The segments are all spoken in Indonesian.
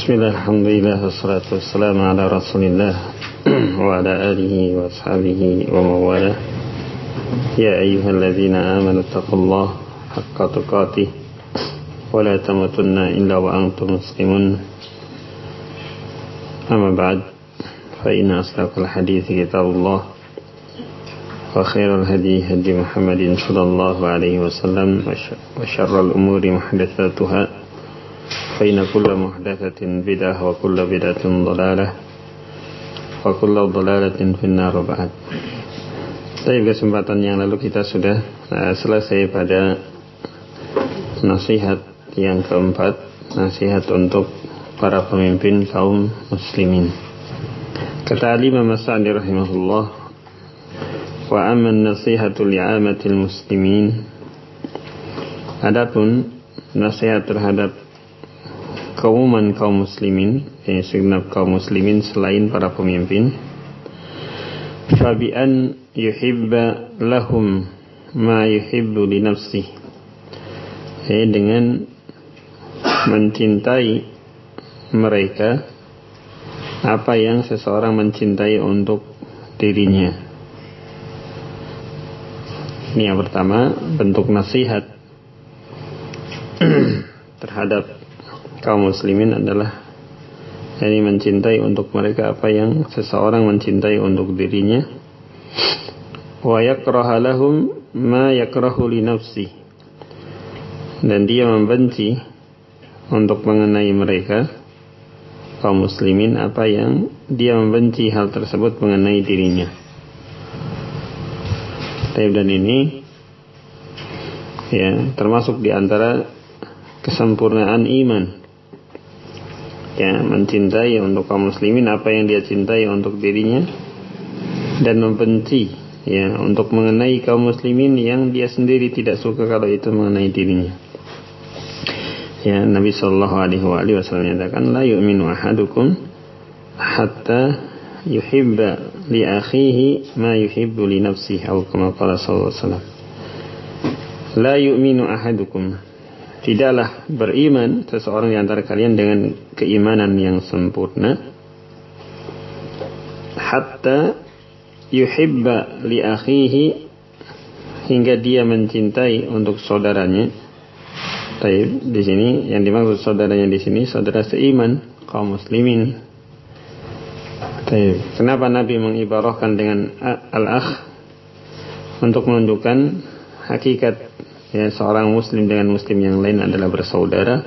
Bismillah, alhamdulillah, wassalatu wassalamu ala rasulillah wa ala alihi wa ashabihi wa mawalah. Ya ayyuhalladzina amanu taqullaha haqqa tuqatih wa la tamutunna illa wa antum muslimun. Amma ba'd, fa inna asdaqal hadithi kitabullah wa khairal hadi hadi Muhammadin sallallahu alaihi wasallam wa syarral umuri muhdatsatuha fa inna kulla muhdatsatin bid'ah wa kulla bid'atin dhalalah wa kulla dhalalatin finnar ba'd. Pada kesempatan yang lalu kita sudah selesai pada nasihat yang keempat, nasihat untuk para pemimpin kaum muslimin. Kata Imam As-Sa'di rahimahullah, wa amma an-nasihatu li'amatil muslimin, adapun nasihat terhadap keumuman kaum muslimin, segenap kaum muslimin selain para pemimpin, fabi an yuhibba lahum ma yuhibbu li nafsih, dengan mencintai mereka apa yang seseorang mencintai untuk dirinya. Ini yang pertama, bentuk nasihat terhadap kaum muslimin adalah yakni mencintai untuk mereka apa yang seseorang mencintai untuk dirinya, wa yakraha lahum ma yakrahu li nafsi, dan dia membenci untuk mengenai mereka kaum muslimin apa yang dia membenci hal tersebut mengenai dirinya. Dan ini termasuk di antara kesempurnaan iman, mencintai untuk kaum muslimin apa yang dia cintai untuk dirinya, dan membenci untuk mengenai kaum muslimin yang dia sendiri tidak suka kalau itu mengenai dirinya. Nabi sallallahu alaihi wasallam menyatakan, la yu'minu ahadukum hatta yuhibba li akhihi ma yuhibbu li nafsihi, atau kama qala sallallahu alaihi wasallam. La yu'minu ahadukum, tidaklah beriman seseorang di antara kalian dengan keimanan yang sempurna, hatta yuhibba li akhihi, hingga dia mencintai untuk saudaranya. Di sini yang dimaksud saudaranya di sini saudara seiman kaum muslimin. Kenapa Nabi mengibarahkan dengan al-akh? Untuk menunjukkan hakikat seorang muslim dengan muslim yang lain adalah bersaudara,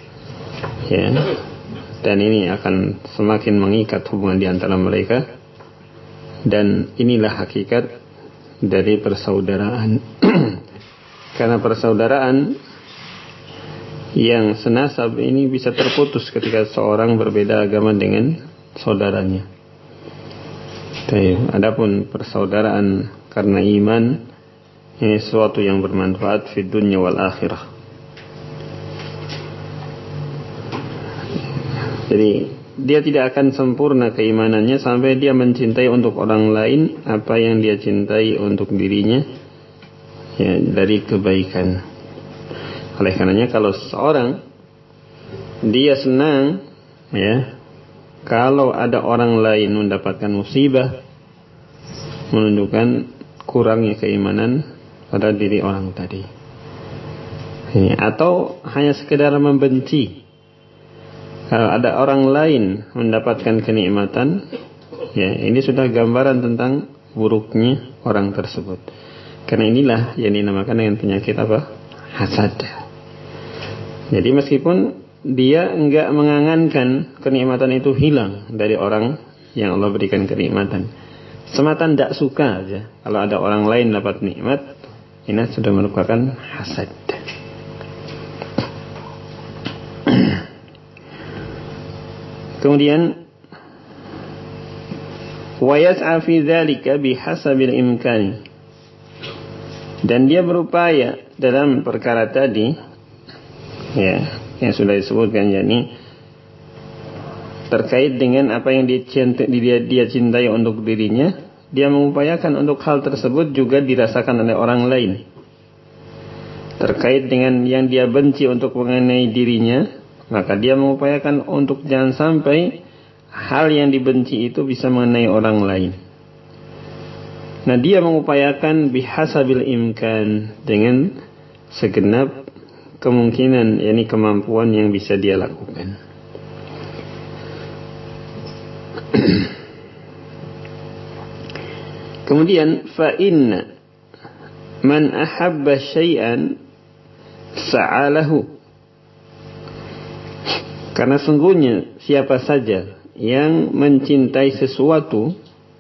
dan ini akan semakin mengikat hubungan di antara mereka, dan inilah hakikat dari persaudaraan. Karena persaudaraan yang senasab ini bisa terputus ketika seorang berbeda agama dengan saudaranya. Adapun persaudaraan karena iman, ini sesuatu yang bermanfaat di dunia wal akhirah. Jadi dia tidak akan sempurna keimanannya sampai dia mencintai untuk orang lain apa yang dia cintai untuk dirinya, dari kebaikan. Oleh karenanya kalau seorang dia senang kalau ada orang lain mendapatkan musibah, menunjukkan kurangnya keimanan pada diri orang tadi, atau hanya sekedar membenci kalau ada orang lain mendapatkan kenikmatan, ini sudah gambaran tentang buruknya orang tersebut. Karena inilah yang dinamakan dengan penyakit hasad. Jadi meskipun dia enggak mengangankan kenikmatan itu hilang dari orang yang Allah berikan kenikmatan, semata tidak suka aja kalau ada orang lain dapat nikmat, ini sudah merupakan hasad. Kemudian wa yas'a fi dzalika bihasabil imkani, dan dia berupaya dalam perkara tadi yang sudah disebutkan, yakni terkait dengan apa yang dia cintai untuk dirinya, dia mengupayakan untuk hal tersebut juga dirasakan oleh orang lain. Terkait dengan yang dia benci untuk mengenai dirinya, maka dia mengupayakan untuk jangan sampai hal yang dibenci itu bisa mengenai orang lain. Nah, dia mengupayakan bihasabil imkan, dengan segenap kemungkinan, yakni kemampuan yang bisa dia lakukan. Kemudian fa inna man ahabba syai'an sa'alahu, karena sungguhnya siapa saja yang mencintai sesuatu,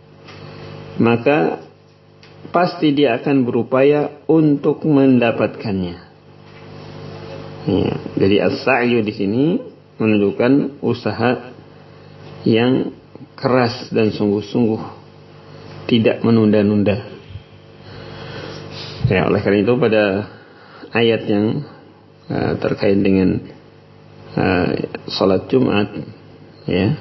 maka pasti dia akan berupaya untuk mendapatkannya. Ya, jadi as-sa'yu di sini menunjukkan usaha yang keras dan sungguh-sungguh, tidak menunda-nunda. Ya, oleh karena itu pada ayat yang terkait dengan salat Jumat, ya,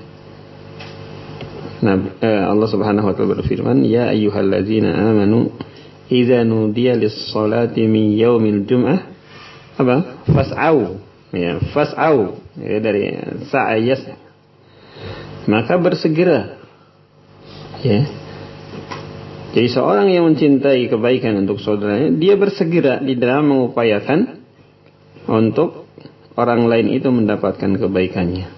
Allah Subhanahu wa taala berfirman, ya ayyuhalladzina amanu idza nudiya lis-salati min yaumil jum'ah apa? Fas'au. Ya, fas'au, ya, dari sa'ayas, maka bersegera. Ya. Jadi seorang yang mencintai kebaikan untuk saudaranya, dia bersegera di dalam mengupayakan untuk orang lain itu mendapatkan kebaikannya.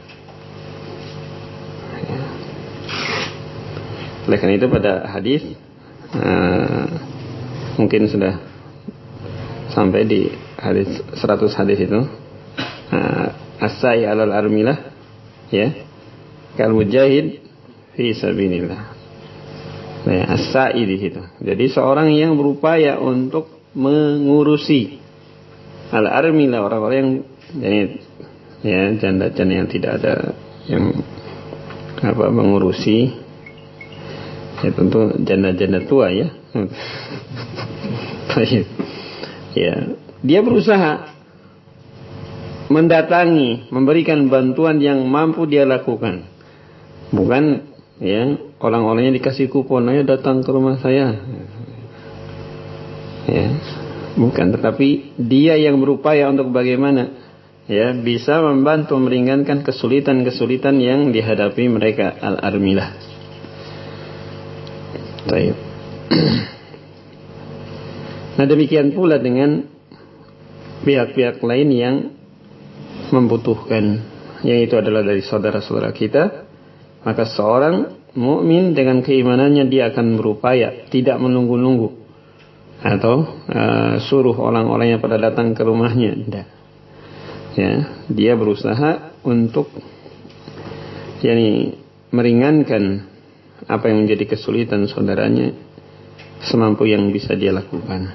Oleh karena itu pada hadis mungkin sudah sampai di hadis 100 hadis itu, as-sa'i 'alal armilah, ya, kal mujahid fi sabilillah. Nah, as-sa'i di situ. Jadi seorang yang berupaya untuk mengurusi al-armilah, orang-orang yang ya janda-janda yang tidak ada yang mengurusi. Ya tentu janda-janda tua, ya. Ya, dia berusaha mendatangi, memberikan bantuan yang mampu dia lakukan. Bukan, ya, orang-orangnya dikasih kupon, ayo datang ke rumah saya. Ya, bukan, tetapi dia yang berupaya untuk bagaimana, ya, bisa membantu meringankan kesulitan-kesulitan yang dihadapi mereka al-armilah. Baik. Nah, demikian pula dengan pihak-pihak lain yang membutuhkan, yang itu adalah dari saudara-saudara kita, maka seorang mukmin dengan keimanannya dia akan berupaya tidak menunggu-nunggu atau suruh orang-orang yang pada datang ke rumahnya. Tidak. Ya, dia berusaha untuk meringankan apa yang menjadi kesulitan saudaranya semampu yang bisa dia lakukan.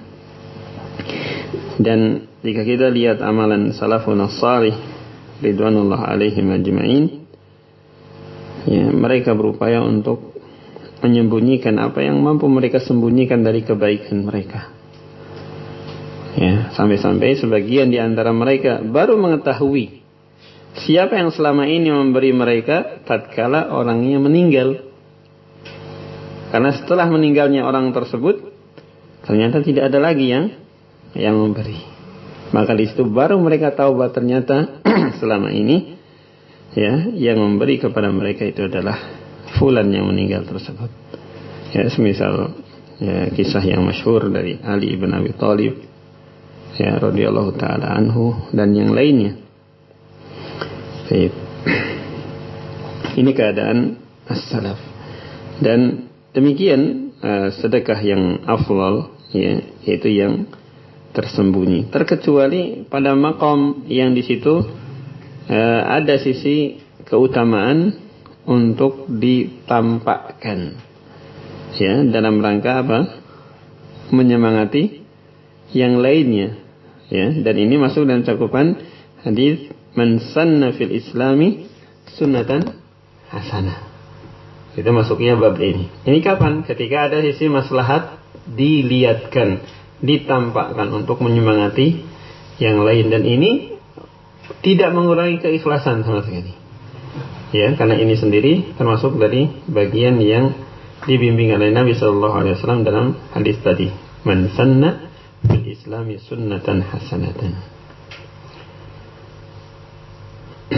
Dan jika kita lihat amalan salafun as-salih ridwanullah alaihim ajma'in, ya, mereka berupaya untuk menyembunyikan apa yang mampu mereka sembunyikan dari kebaikan mereka. Ya, sampai-sampai sebagian di antara mereka baru mengetahui siapa yang selama ini memberi mereka tatkala orangnya meninggal. Karena setelah meninggalnya orang tersebut, ternyata tidak ada lagi yang memberi. Maka di situ baru mereka tahu bahwa ternyata selama ini, ya, yang memberi kepada mereka itu adalah fulan yang meninggal tersebut. Ya, semisal, ya, kisah yang masyhur dari Ali ibn Abi Thalib, ya, radhiyallahu taala anhu, dan yang lainnya. Baik. Ini keadaan as-salaf. Dan demikian sedekah yang afdal, ya, yaitu yang tersembunyi. Terkecuali pada maqam yang di situ ada sisi keutamaan untuk ditampakkan, ya, dalam rangka apa? Menyemangati yang lainnya, ya. Dan ini masuk dalam cakupan hadis man sanna fil islami sunnatan hasanah. Itu masuknya bab ini. Ini kapan? Ketika ada sisi maslahat dilihatkan, ditampakkan untuk menyemangati yang lain, dan ini tidak mengurangi keikhlasan sama sekali. Ya, karena ini sendiri termasuk dari bagian yang dibimbing oleh Nabi sallallahu alaihi wasallam dalam hadis tadi. Man sanna fil islami sunnatan hasanatan.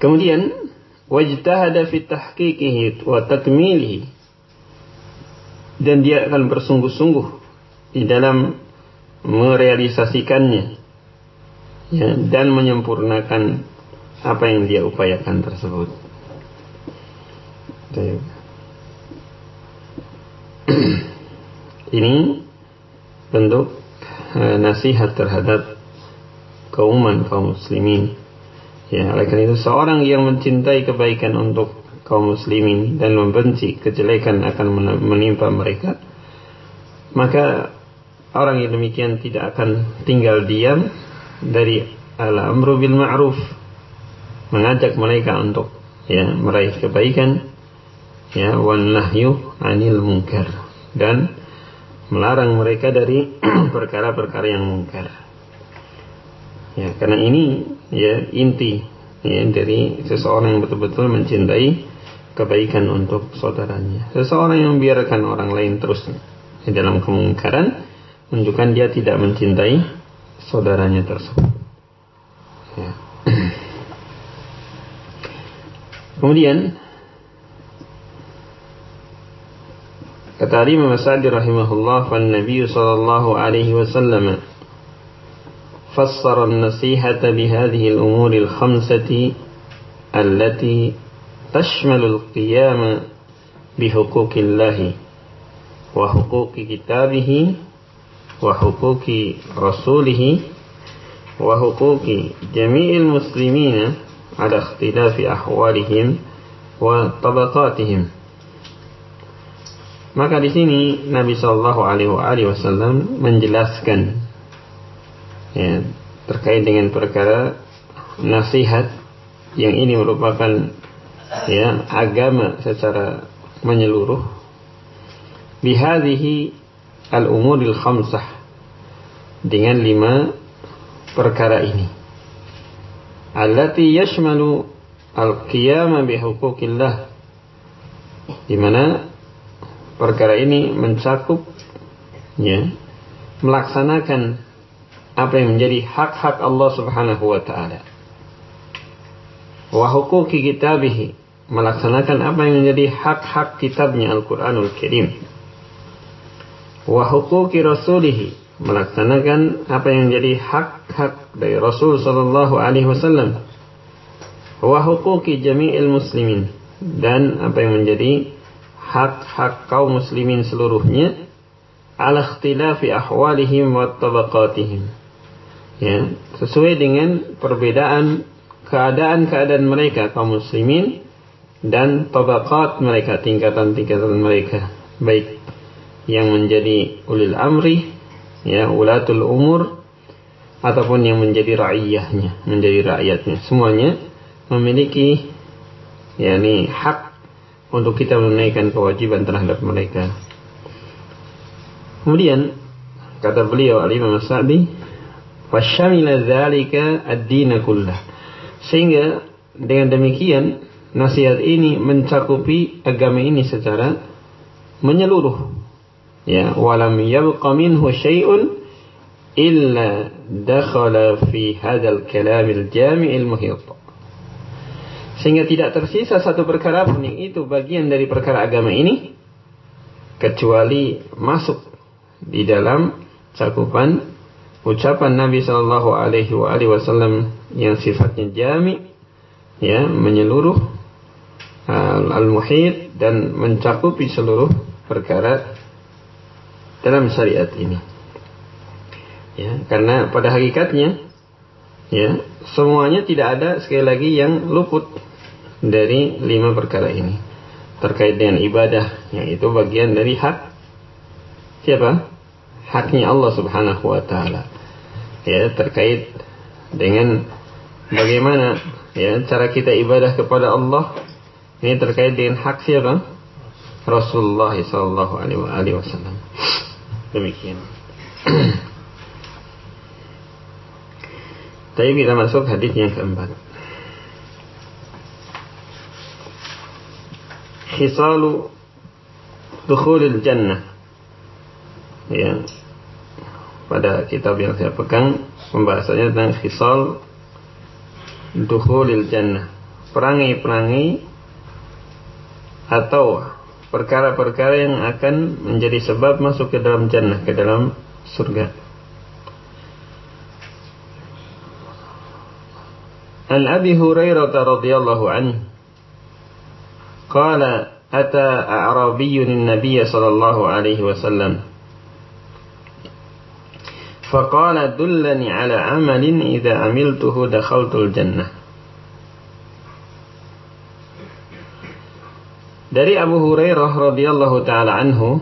Kemudian wajtahada fi tahqiqihi wa takmilihi, dan dia akan bersungguh-sungguh di dalam merealisasikannya, ya, dan menyempurnakan apa yang dia upayakan tersebut. Ini bentuk nasihat terhadap kaum muslimin. Ya, oleh karena itu seorang yang mencintai kebaikan untuk kaum muslimin dan membenci kejelekan akan menimpa mereka, maka orang yang demikian tidak akan tinggal diam dari al-amru bil ma'ruf, mengajak mereka untuk, ya, meraih kebaikan, ya, wan nahyu 'anil munkar, dan melarang mereka dari perkara-perkara yang mungkar. Ya, karena ini, ya, inti, ya, dari seseorang yang betul-betul mencintai kebaikan untuk saudaranya. Seseorang yang membiarkan orang lain terus di dalam kemungkaran menunjukkan dia tidak mencintai saudaranya tersebut. Ya. Kemudian kata Imam Sa'di rahimahullah, "Fan Nabi sallallahu alaihi wasallam fassara an-nasihata bi hadhihi al-umur al-khamsati allati tashmalu al-qiyam bi huquqillah wa huquqi kitabih wa huquqi rasulih wa huquqi jami'il muslimin ala ikhtilafi ahwalihim wa tabaqatihim." Maka di sini Nabi Shallallahu Alaihi Wasallam menjelaskan, ya, terkait dengan perkara nasihat yang ini merupakan, ya, agama secara menyeluruh, bihadhihi al-umuril khamsah, dengan 5 perkara ini, allati yashmalu al-qiyama bihuquqillah, di mana perkara ini mencakup, ya, melaksanakan apa yang menjadi hak-hak Allah Subhanahu wa taala. Wa huquqi kitabih, melaksanakan apa yang menjadi hak-hak kitabnya Al-Qur'anul Karim. Wa huquqi rasulih, melaksanakan apa yang menjadi hak-hak dari Rasul sallallahu alaihi wasallam. Wa huquqi jami'il muslimin, dan apa yang menjadi hak-hak kaum muslimin seluruhnya, ala ikhtilafi ahwalihim wa tabaqatihim, ya, sesuai dengan perbedaan keadaan mereka kaum muslimin dan tabaqat mereka, tingkatan-tingkatan mereka, baik yang menjadi ulil amri, ya, ulatul umur, ataupun yang menjadi ra'iyahnya, menjadi rakyatnya, semuanya memiliki, yakni, hak untuk kita menunaikan kewajiban terhadap mereka. Kemudian kata beliau Al-Imam Sa'di, "Fasyamila dzalika ad-din kullah." Sehingga dengan demikian nasihat ini mencakupi agama ini secara menyeluruh. Ya, walam yabqa minhu syai'un illa dakhala fi hadzal kalamil jami'il muhit. Sehingga tidak tersisa satu perkara pun yang itu bagian dari perkara agama ini kecuali masuk di dalam cakupan ucapan Nabi Shallallahu Alaihi Wasallam yang sifatnya jami, ya, menyeluruh, al-muhit, dan mencakupi seluruh perkara dalam syariat ini. Ya, karena pada hakikatnya, ya, semuanya tidak ada sekali lagi yang luput dari 5 perkara ini. Terkait dengan ibadah, yang itu bagian dari hak siapa? Haknya Allah Subhanahu wa taala. Ya, terkait dengan bagaimana, ya, cara kita ibadah kepada Allah, ini terkait dengan hak siapa? Rasulullah sallallahu alaihi wasallam. Demikian. Tapi kita masuk hadis yang keempat. Khisalu dukhulil jannah. Ya, pada kitab yang saya pegang pembahasannya tentang khisal dukhulil jannah, perangai-perangai atau perkara-perkara yang akan menjadi sebab masuk ke dalam jannah, ke dalam surga. An Abi Hurairah radhiyallahu anhu qala ata a'rabiyyun an-nabiy sallallahu alaihi wasallam faqala dullani ala amalin idza amiltuhu dakhaltul jannah. Dari Abu Hurairah radhiyallahu taala anhu,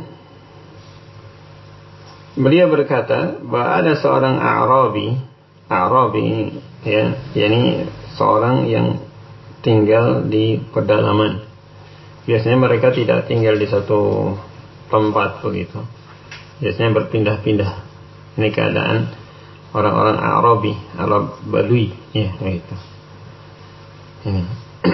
beliau berkata bahwa ada seorang A'rabi ya, yakni seorang yang tinggal di pedalaman. Biasanya mereka tidak tinggal di satu tempat begitu. Biasanya berpindah-pindah. Ini keadaan orang-orang A'rabi, Arab Badui, ya begitu. Ini.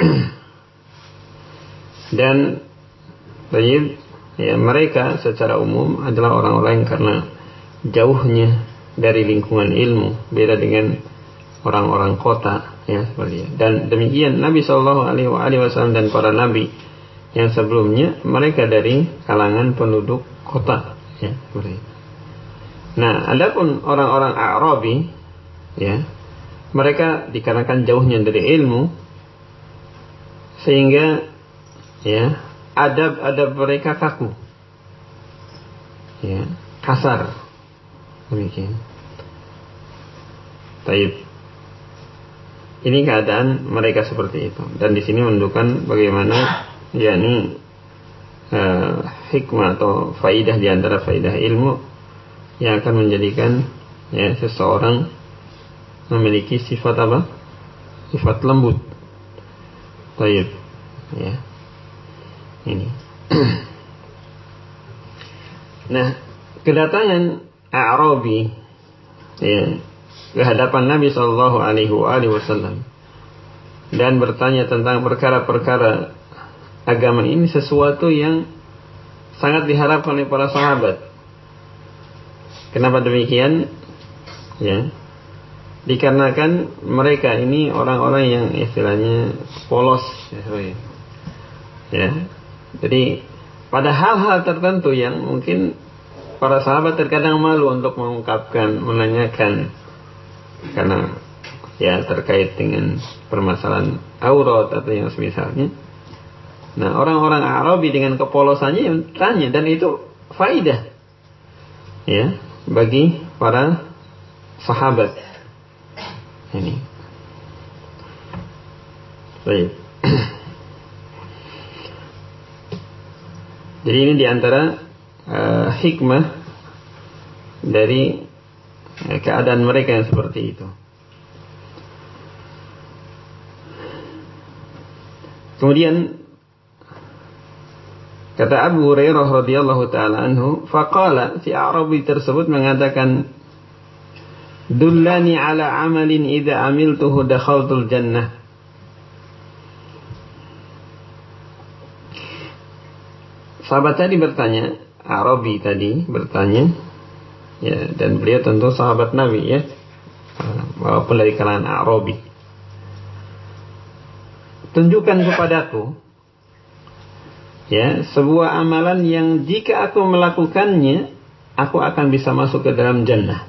Dan ya, mereka secara umum adalah orang-orang yang karena jauhnya dari lingkungan ilmu, beda dengan orang-orang kota, ya seperti itu. Dan demikian Nabi Shallallahu Alaihi Wasallam dan para nabi yang sebelumnya, mereka dari kalangan penduduk kota, ya seperti itu. Nah, adapun orang-orang A'rabi, ya, mereka dikarenakan jauhnya dari ilmu, sehingga ya adab mereka kaku, ya kasar, demikian. Taib. Ini keadaan mereka seperti itu, dan di sini menunjukkan bagaimana yakni hikmah atau faidah di antara faidah ilmu yang akan menjadikan ya seseorang memiliki sifat apa? Sifat lembut. Taib. Ya. Ini. Nah, kedatangan A'rabi ya ke hadapan Nabi Shallallahu Alaihi Wasallam dan bertanya tentang perkara-perkara agama ini sesuatu yang sangat diharapkan oleh para sahabat. Kenapa demikian? Ya, dikarenakan mereka ini orang-orang yang istilahnya polos, ya. Jadi pada hal-hal tertentu yang mungkin para sahabat terkadang malu untuk mengungkapkan, menanyakan, karena ya terkait dengan permasalahan aurat atau yang semisalnya. Nah, orang-orang Arabi dengan kepolosannya yang tanya, dan itu faidah ya bagi para sahabat. Ini baik. Jadi ini diantara hikmah dari keadaan mereka yang seperti itu. Kemudian kata Abu Hurairah radhiyallahu taala anhu, faqala, si Arabi tersebut mengatakan, dullani ala amalin idza amiltuhu dakhaltul jannah. Sahabat tadi bertanya, Arabi tadi bertanya, ya, dan beliau tentu sahabat Nabi, ya, walaupun dari kalangan Arabi. Tunjukkan kepadaku, ya, sebuah amalan yang jika aku melakukannya, aku akan bisa masuk ke dalam jannah.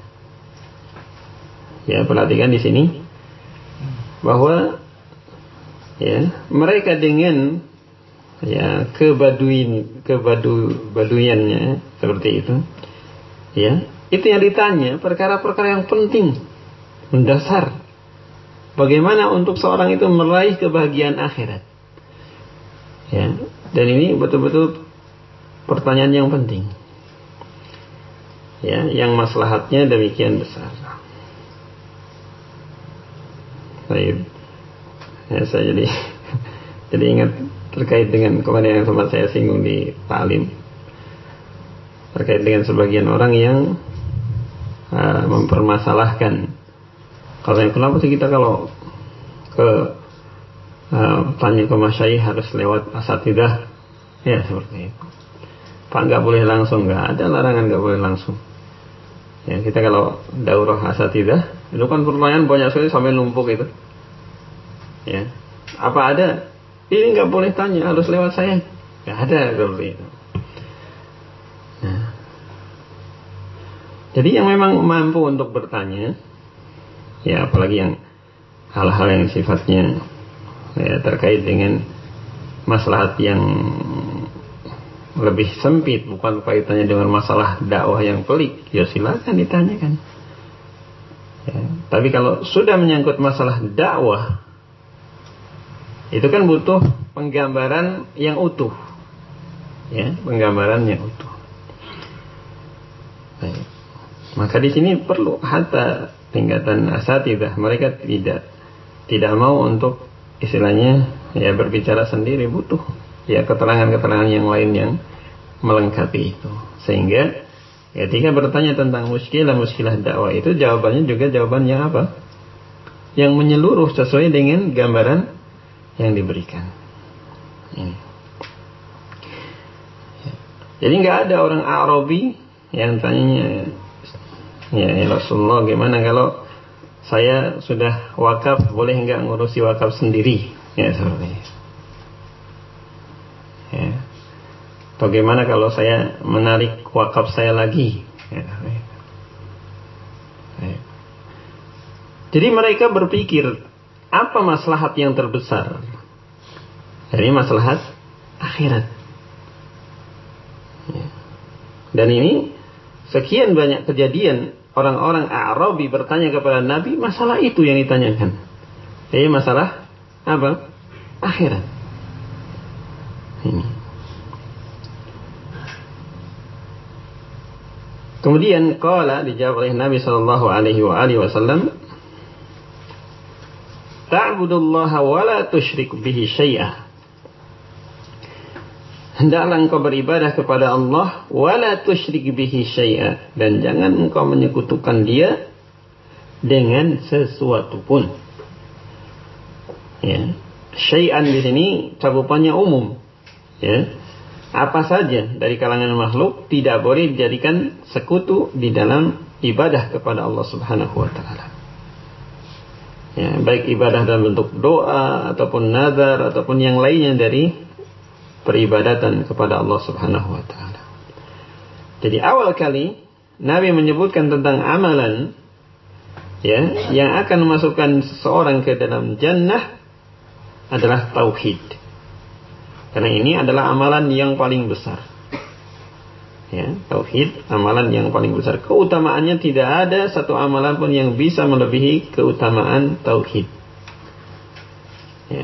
Ya, perhatikan di sini bahwa ya mereka dengan ya kebaduiannya seperti itu, ya, itu yang ditanya perkara-perkara yang penting, mendasar, bagaimana untuk seorang itu meraih kebahagiaan akhirat, ya, dan ini betul-betul pertanyaan yang penting, ya, yang maslahatnya demikian besar. Baik, ya, saya jadi ingat terkait dengan kemarin yang sempat saya singgung di Ta'lim, terkait dengan sebagian orang yang mempermasalahkan, kalau kenapa sih kita kalau tanya ke masyayikh harus lewat asatidah, ya seperti itu. Pak, nggak boleh langsung, nggak ada larangan nggak boleh langsung. Ya, kita kalau daurah asatidah itu kan pertanyaan banyak sekali sampai numpuk itu, ya. Apa ada? Ini nggak boleh tanya, harus lewat saya. Nggak ada seperti itu. Nah, jadi yang memang mampu untuk bertanya, ya apalagi yang hal-hal yang sifatnya ya, terkait dengan maslahat yang lebih sempit, bukan kaitannya dengan masalah dakwah yang pelik, ya silakan ditanyakan. Ya, tapi kalau sudah menyangkut masalah dakwah, itu kan butuh penggambaran yang utuh, ya, penggambaran yang utuh. Baik. Maka di sini perlu hatta tingkatan asatidzah, mereka tidak mau untuk istilahnya ya berbicara sendiri, butuh ya keterangan-keterangan yang lain yang melengkapi itu. Sehingga ketika bertanya tentang muskilah dakwah itu jawabannya juga jawaban yang apa? Yang menyeluruh sesuai dengan gambaran yang diberikan. Ini. Jadi nggak ada orang Arabi yang tanya, ya Rasulullah, gimana kalau saya sudah wakaf, boleh nggak ngurusi wakaf sendiri? Ya seperti itu. Ya. Bagaimana kalau saya menarik wakaf saya lagi? Ya, ya. Jadi mereka berpikir apa maslahat yang terbesar dari maslahat akhirat. Ya. Dan ini sekian banyak kejadian orang-orang Arabi bertanya kepada Nabi masalah itu yang ditanyakan. Jadi masalah apa? Akhirat. Ini. Kemudian qala, dijawab oleh Nabi sallallahu alaihi wasallam, ta'budullaha wa la tusyrik bihi syai'a. Hendaklah engkau beribadah kepada Allah wa la tusyrik bihi syai'a, dan jangan engkau menyekutukan Dia dengan sesuatu pun. Ya. Syai'an di sini cakupannya umum. Ya. Apa saja dari kalangan makhluk tidak boleh dijadikan sekutu di dalam ibadah kepada Allah Subhanahu wa taala. Ya, baik ibadah dalam bentuk doa ataupun nazar ataupun yang lainnya dari peribadatan kepada Allah Subhanahu wa taala. Jadi awal kali Nabi menyebutkan tentang amalan ya yang akan memasukkan seseorang ke dalam jannah adalah tauhid. Karena ini adalah amalan yang paling besar. Ya, tauhid, amalan yang paling besar. Keutamaannya tidak ada satu amalan pun yang bisa melebihi keutamaan tauhid. Ya.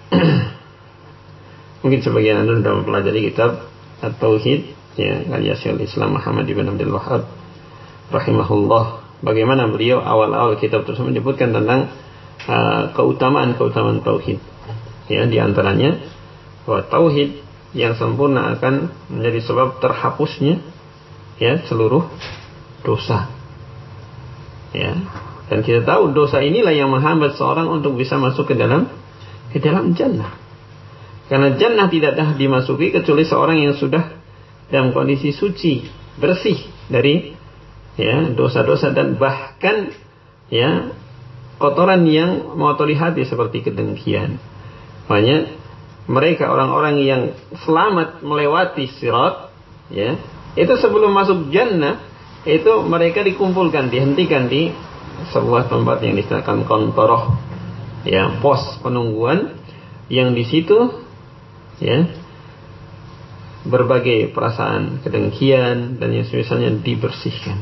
Mungkin sebagian anda sudah mempelajari kitab At-Tauhid, ya, karya Syekhul Islam Muhammad ibn Abdul Wahhab rahimahullah. Bagaimana beliau awal-awal kitab tersebut menyebutkan tentang keutamaan tauhid. Ya, di antaranya bahwa tauhid yang sempurna akan menjadi sebab terhapusnya ya seluruh dosa. Ya. Dan kita tahu dosa inilah yang menghambat seorang untuk bisa masuk ke dalam jannah. Karena jannah tidak dah dimasuki kecuali seorang yang sudah dalam kondisi suci, bersih dari ya dosa-dosa dan bahkan ya kotoran yang mengotori hati seperti kedengkian. Makanya mereka orang-orang yang selamat melewati sirat, ya, itu sebelum masuk jannah, itu mereka dikumpulkan, dihentikan di sebuah tempat yang disebutkan kontoroh, ya, pos penungguan, yang di situ, ya, berbagai perasaan kedengkian dan yang semisalnya dibersihkan.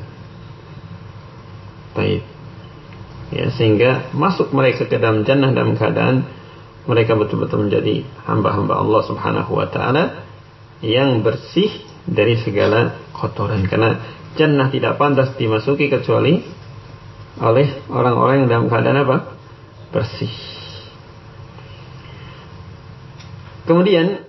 Baik, ya, sehingga masuk mereka ke dalam jannah dalam keadaan mereka betul-betul menjadi hamba-hamba Allah Subhanahu wa taala yang bersih dari segala kotoran. Karena jannah tidak pantas dimasuki kecuali oleh orang-orang yang dalam keadaan apa? Bersih. Kemudian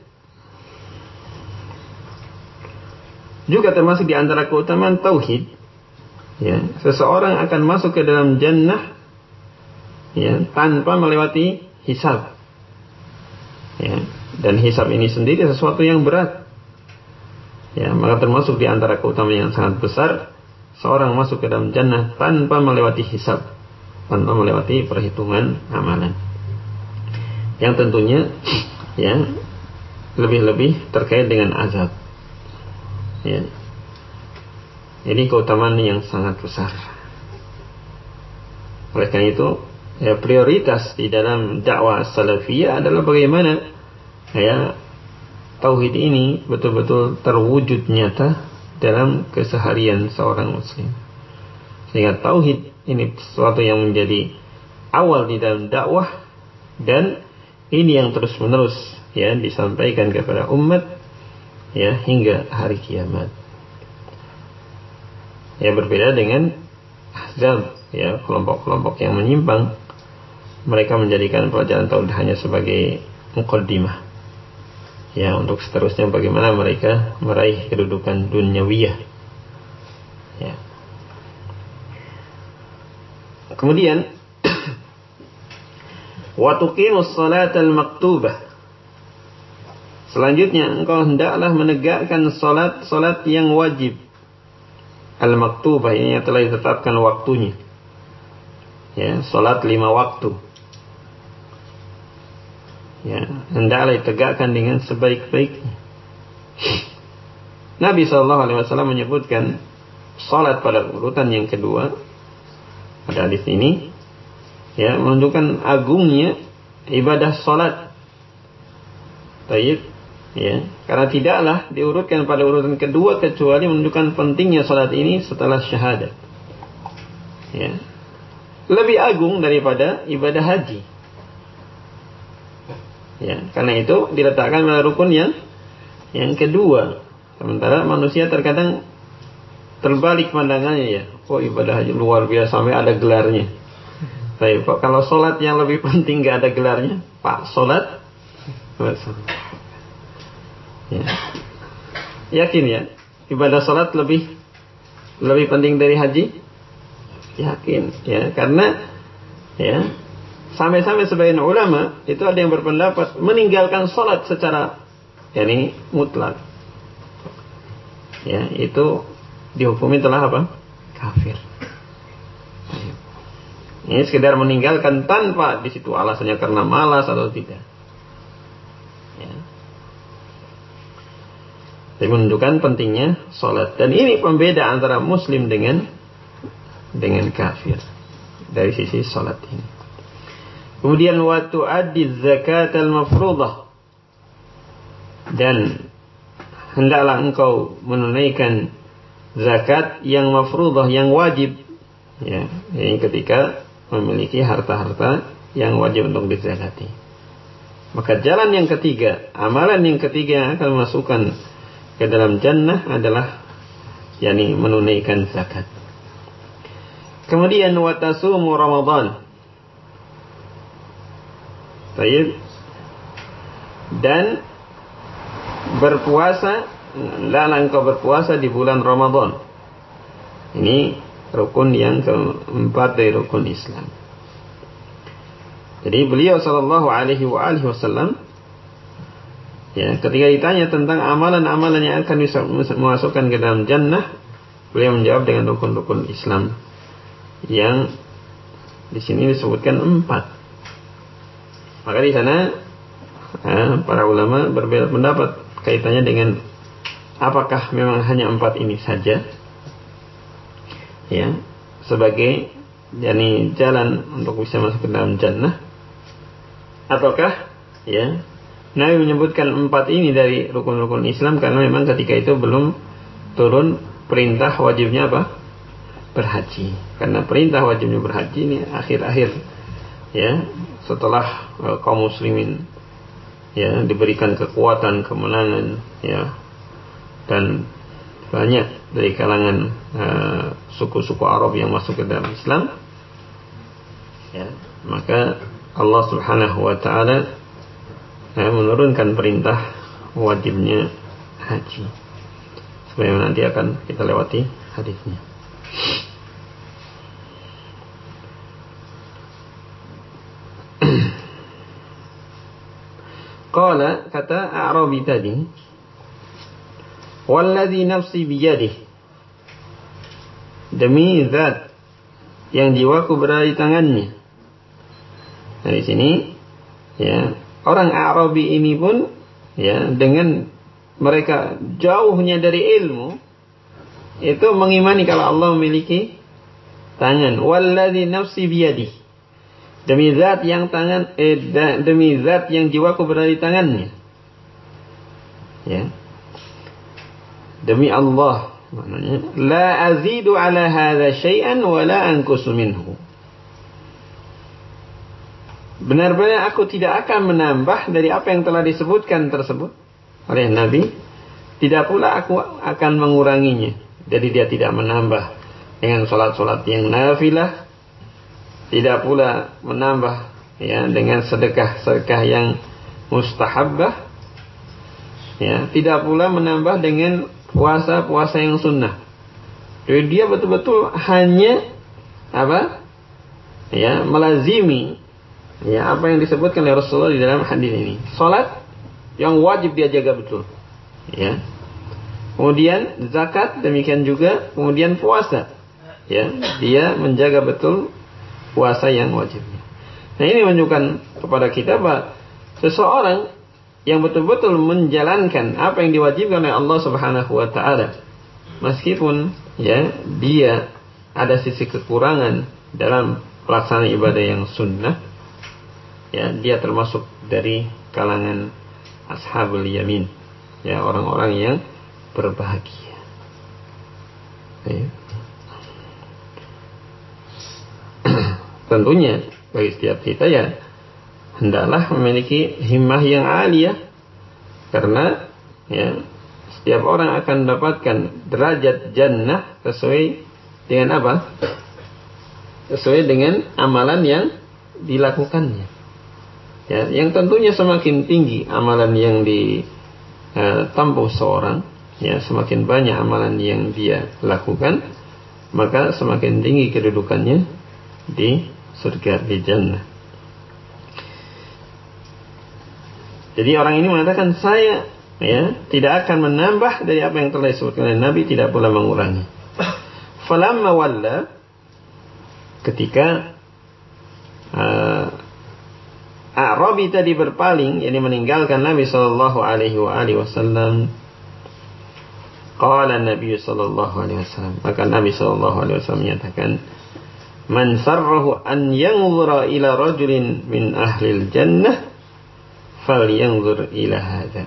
juga termasuk di antara keutamaan tauhid, ya, seseorang akan masuk ke dalam jannah ya tanpa melewati hisab. Ya, dan hisab ini sendiri sesuatu yang berat. Ya, maka termasuk di antara keutamaan yang sangat besar seorang masuk ke dalam jannah tanpa melewati hisab, tanpa melewati perhitungan amalan. yang tentunya ya lebih-lebih terkait dengan azab. Ya. Jadi keutamaan yang sangat besar. Oleh karena itu, ya, prioritas di dalam dakwah salafiyah adalah bagaimana ya tauhid ini betul-betul terwujud nyata dalam keseharian seorang muslim. Sehingga tauhid ini sesuatu yang menjadi awal di dalam dakwah, dan ini yang terus-menerus ya disampaikan kepada umat ya hingga hari kiamat. Ya, berbeda dengan Ahzab, ya, kelompok-kelompok yang menyimpang. Mereka menjadikan pelajaran tauhid hanya sebagai muqaddimah. Ya, untuk seterusnya bagaimana mereka meraih kedudukan dunyawiyah. Ya. Kemudian wa tuqimus salatal maktubah. Selanjutnya engkau hendaklah menegakkan salat yang wajib. Al-maktubah ini yang telah ditetapkan waktunya. Ya, salat 5 waktu. Ya, hendaklah ditegakkan dengan sebaik-baiknya. Nabi SAW menyebutkan salat pada urutan yang kedua pada hadis ini, ya, menunjukkan agungnya ibadah salat. Baik, ya, karena tidaklah diurutkan pada urutan kedua kecuali menunjukkan pentingnya salat ini setelah syahadat. Ya, lebih agung daripada ibadah haji. Ya, karena itu diletakkan pada rukun yang kedua. Sementara manusia terkadang terbalik pandangannya, ya. Oh, ibadah haji luar biasa sampai ada gelarnya. Baik, Pak, kalau sholat yang lebih penting gak ada gelarnya, Pak, sholat. Ya. Yakin ya, ibadah sholat lebih penting dari haji? Yakin, ya, karena ya sampai-sampai sebagian ulama itu ada yang berpendapat meninggalkan sholat secara yakni mutlak, ya, itu dihukumi telah apa? Kafir. Ini sekedar meninggalkan tanpa di situ alasannya karena malas atau tidak. Ya. Tapi menunjukkan pentingnya sholat, dan ini pembeda antara muslim dengan kafir dari sisi sholat ini. Kemudian wa tu'addi zakat al-mafruḍah, dan hendaklah engkau menunaikan zakat yang mafruḍah, yang wajib, ya, ini ketika memiliki harta-harta yang wajib untuk dizakati. Maka jalan yang ketiga, amalan yang ketiga yang akan masukkan ke dalam jannah adalah yakni menunaikan zakat. Kemudian wa tasumu Ramadan. Baik. Dan berpuasa, hendaklah engkau berpuasa di bulan Ramadan. Ini rukun yang keempat dari rukun Islam. Jadi beliau sallallahu alaihi wasallam, ya, ketika ditanya tentang amalan-amalan yang akan memasukkan ke dalam jannah, beliau menjawab dengan rukun-rukun Islam yang di sini disebutkan 4. Maka di sana para ulama berbeda pendapat kaitannya dengan apakah memang hanya 4 ini saja, ya, sebagai yakni jalan untuk bisa masuk ke dalam jannah, ataukah ya Nabi menyebutkan 4 ini dari rukun-rukun Islam karena memang ketika itu belum turun perintah wajibnya apa? Berhaji. Karena perintah wajibnya berhaji ini akhir-akhir, ya, setelah kaum muslimin ya diberikan kekuatan, kemenangan, ya, dan banyak dari kalangan suku-suku Arab yang masuk ke dalam Islam, ya, maka Allah Subhanahu wa taala menurunkan perintah wajibnya haji. Sebagaimana nanti akan kita lewati hadisnya. Qala, kata A'rabi tadi, walladzi nafsi biyadihi, demi zat yang jiwaku berada di tangannya. Nah, di sini ya orang Arabi ini pun ya dengan mereka jauhnya dari ilmu itu mengimani kalau Allah memiliki tangan. Walladzi nafsi biyadihi, demi zat yang demi zat yang jiwaku berada di tangannya. Ya. Demi Allah, maknanya la azidu ala hadza syai'an wa la anqusu minhu. Benar-benar aku tidak akan menambah dari apa yang telah disebutkan tersebut oleh Nabi, tidak pula aku akan menguranginya. Jadi dia tidak menambah dengan salat-salat yang nafilah, tidak pula menambah ya dengan sedekah-sedekah yang mustahabbah, ya, tidak pula menambah dengan puasa-puasa yang sunnah. Jadi dia betul-betul hanya apa? Ya, melazimi ya apa yang disebutkan oleh Rasulullah di dalam hadis ini. Salat yang wajib dia jaga betul. Ya. Kemudian zakat demikian juga, kemudian puasa. Ya, dia menjaga betul puasa yang wajibnya. Nah, ini menunjukkan kepada kita bahwa seseorang yang betul-betul menjalankan apa yang diwajibkan oleh Allah Subhanahu wa taala, meskipun ya dia ada sisi kekurangan dalam pelaksanaan ibadah yang sunnah, ya dia termasuk dari kalangan ashabul yamin, ya orang-orang yang berbahagia. Ya. Tentunya bagi setiap kita ya hendaklah memiliki himmah yang aliyah, karena ya setiap orang akan mendapatkan derajat jannah sesuai dengan apa? Sesuai dengan amalan yang dilakukannya. Ya, yang tentunya semakin tinggi amalan yang ditempuh seorang, ya semakin banyak amalan yang dia lakukan, maka semakin tinggi kedudukannya di surga, di jannah. Jadi orang ini mengatakan saya ya tidak akan menambah dari apa yang telah disebutkan oleh Nabi, tidak pula mengurangi. Falamma walla, ketika A'rabi tadi berpaling, yakni meninggalkan Nabi sallallahu alaihi wasallam, qala Nabi sallallahu alaihi wasallam, maka Nabi sallallahu alaihi wasallam menyatakan, man sarrahu an yanzura ila rajulin min ahlil jannah falyanzur ila hadza.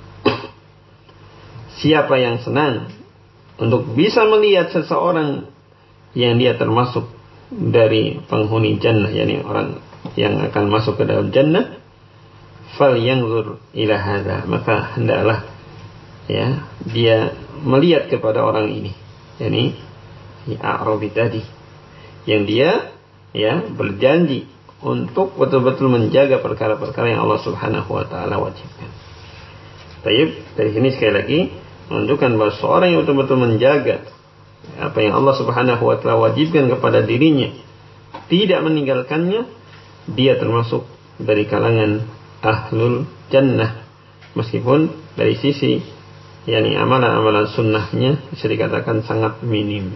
Siapa yang senang untuk bisa melihat seseorang yang dia termasuk dari penghuni jannah, yakni orang yang akan masuk ke dalam jannah, falyanzur ila hadza, maka hendaklah ya dia melihat kepada orang ini, yakni A'rabi tadi, yang dia ya berjanji untuk betul-betul menjaga perkara-perkara yang Allah Subhanahu wa taala wajibkan. Baik, dari sini sekali lagi menunjukkan bahwa seorang yang betul-betul menjaga apa yang Allah Subhanahu wa taala wajibkan kepada dirinya, tidak meninggalkannya, dia termasuk dari kalangan ahlul jannah, meskipun dari sisi yakni amalan-amalan sunnahnya bisa dikatakan sangat minim.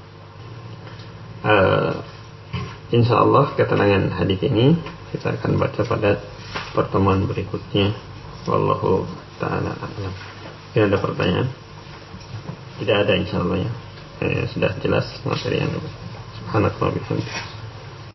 InsyaAllah keterangan hadis ini kita akan baca pada pertemuan berikutnya. Wallahu ta'ala a'lam. Tidak ada pertanyaan? Tidak ada, insyaAllah ya. Sudah jelas materi yang subhanallahi wa bihamdihi.